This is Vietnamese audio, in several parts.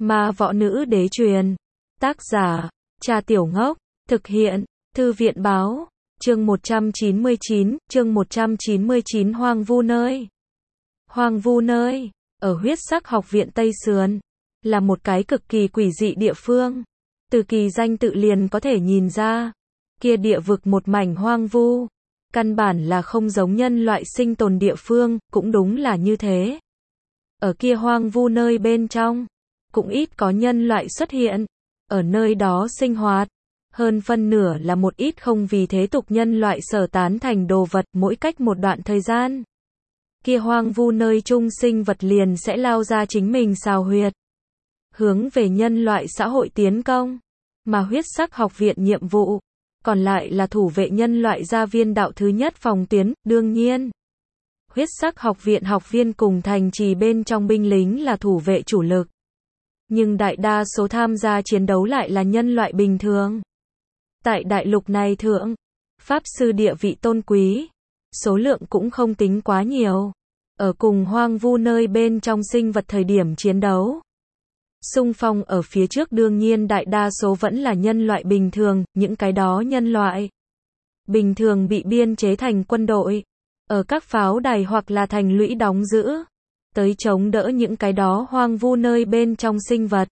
Ma võ nữ đế truyền. Tác giả, Trà Tiểu Ngốc. Thực hiện, Thư viện báo. Chương 199, Hoang vu nơi. Hoang vu nơi, ở huyết sắc học viện Tây Sườn, là một cái cực kỳ quỷ dị địa phương. Từ kỳ danh tự liền có thể nhìn ra, kia địa vực một mảnh hoang vu, căn bản là không giống nhân loại sinh tồn địa phương, cũng đúng là như thế. Ở kia hoang vu nơi bên trong, cũng ít có nhân loại xuất hiện, ở nơi đó sinh hoạt, hơn phân nửa là một ít không vì thế tục nhân loại sở tán thành đồ vật. Mỗi cách một đoạn thời gian, kia hoang vu nơi chung sinh vật liền sẽ lao ra chính mình xào huyệt, hướng về nhân loại xã hội tiến công, mà huyết sắc học viện nhiệm vụ còn lại là thủ vệ nhân loại gia viên đạo thứ nhất phòng tuyến. Đương nhiên, huyết sắc học viện học viên cùng thành trì bên trong binh lính là thủ vệ chủ lực, nhưng đại đa số tham gia chiến đấu lại là nhân loại bình thường. Tại đại lục này thượng, pháp sư địa vị tôn quý, số lượng cũng không tính quá nhiều. Ở cùng hoang vu nơi bên trong sinh vật thời điểm chiến đấu, xung phong ở phía trước đương nhiên đại đa số vẫn là nhân loại bình thường. Những cái đó nhân loại bình thường bị biên chế thành quân đội, ở các pháo đài hoặc là thành lũy đóng giữ, tới chống đỡ những cái đó hoang vu nơi bên trong sinh vật.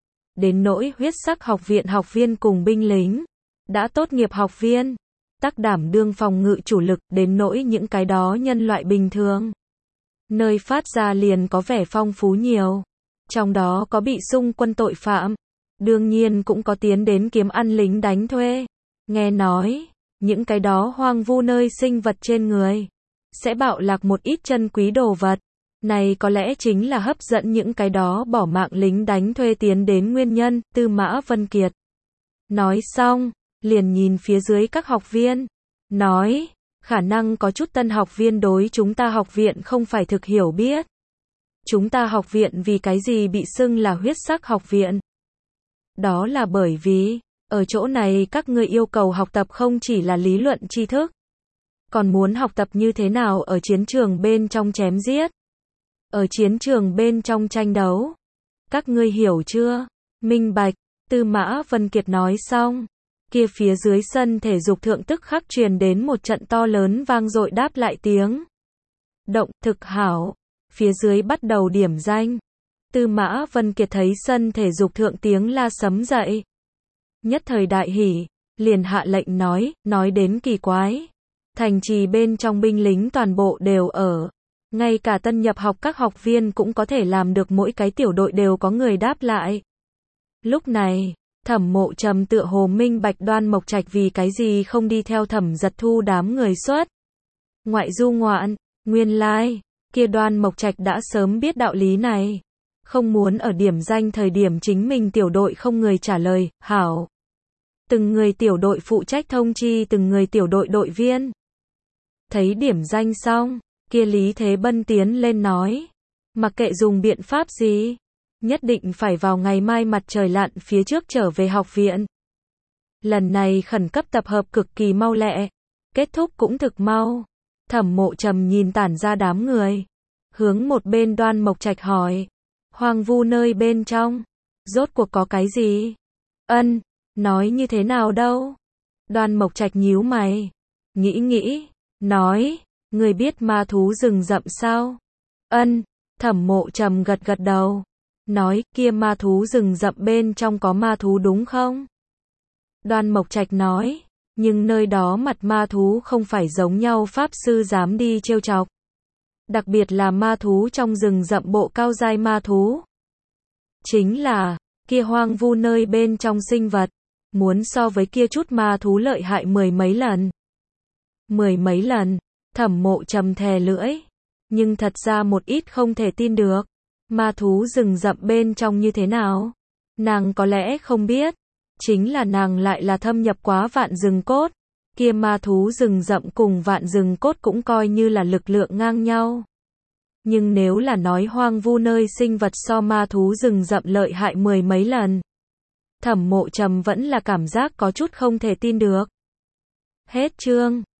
Đến nỗi huyết sắc học viện học viên cùng binh lính đã tốt nghiệp học viên, tác đảm đương phòng ngự chủ lực. Đến nỗi những cái đó nhân loại bình thường, nơi phát ra liền có vẻ phong phú nhiều. Trong đó có bị xung quân tội phạm, đương nhiên cũng có tiến đến kiếm ăn lính đánh thuê. Nghe nói, những cái đó hoang vu nơi sinh vật trên người sẽ bạo lạc một ít chân quý đồ vật. Này có lẽ chính là hấp dẫn những cái đó bỏ mạng lính đánh thuê tiến đến nguyên nhân. Tư Mã Vân Kiệt nói xong, liền nhìn phía dưới các học viên, nói, khả năng có chút tân học viên đối chúng ta học viện không phải thực hiểu biết. Chúng ta học viện vì cái gì bị xưng là huyết sắc học viện? Đó là bởi vì, ở chỗ này các ngươi yêu cầu học tập không chỉ là lý luận tri thức, còn muốn học tập như thế nào ở chiến trường bên trong chém giết, ở chiến trường bên trong tranh đấu. Các ngươi hiểu chưa? Minh bạch. Tư Mã Vân Kiệt nói xong, kia phía dưới sân thể dục thượng tức khắc truyền đến một trận to lớn vang dội đáp lại tiếng động. Thực hảo. Phía dưới bắt đầu điểm danh. Tư Mã Vân Kiệt thấy sân thể dục thượng tiếng la sấm dậy, nhất thời đại hỉ, liền hạ lệnh nói đến kỳ quái, thành trì bên trong binh lính toàn bộ đều ở, ngay cả tân nhập học các học viên cũng có thể làm được, mỗi cái tiểu đội đều có người đáp lại. Lúc này, Thẩm Mộ Trầm tựa hồ minh bạch Đoan Mộc Trạch vì cái gì không đi theo Thẩm Giật Thu đám người xuất ngoại du ngoạn. Nguyên lai, kia Đoan Mộc Trạch đã sớm biết đạo lý này, không muốn ở điểm danh thời điểm chính mình tiểu đội không người trả lời. Hảo. Từng người tiểu đội phụ trách thông chi từng người tiểu đội đội viên. Thấy điểm danh xong, kia Lý Thế Bân tiến lên nói, mặc kệ dùng biện pháp gì, nhất định phải vào ngày mai mặt trời lặn phía trước trở về học viện. Lần này khẩn cấp tập hợp cực kỳ mau lẹ, kết thúc cũng thực mau. Thẩm Mộ Trầm nhìn tản ra đám người, hướng một bên Đoan Mộc Trạch hỏi, hoang vu nơi bên trong, rốt cuộc có cái gì? Nói như thế nào đâu? Đoan Mộc Trạch nhíu mày, nghĩ, nói, người biết ma thú rừng rậm sao? Thẩm Mộ Trầm gật gật đầu, nói, kia ma thú rừng rậm bên trong có ma thú đúng không? Đoan Mộc Trạch nói, nhưng nơi đó mặt ma thú không phải giống nhau pháp sư dám đi trêu chọc. Đặc biệt là ma thú trong rừng rậm bộ cao giai ma thú. Chính là, kia hoang vu nơi bên trong sinh vật, muốn so với kia chút ma thú lợi hại mười mấy lần. Thẩm Mộ Trầm thè lưỡi. Nhưng thật ra một ít không thể tin được. Ma thú rừng rậm bên trong như thế nào? Nàng có lẽ không biết. Chính là nàng lại là thâm nhập quá vạn rừng cốt. Kia ma thú rừng rậm cùng vạn rừng cốt cũng coi như là lực lượng ngang nhau. Nhưng nếu là nói hoang vu nơi sinh vật so ma thú rừng rậm lợi hại mười mấy lần, Thẩm Mộ Trầm vẫn là cảm giác có chút không thể tin được. Hết chương.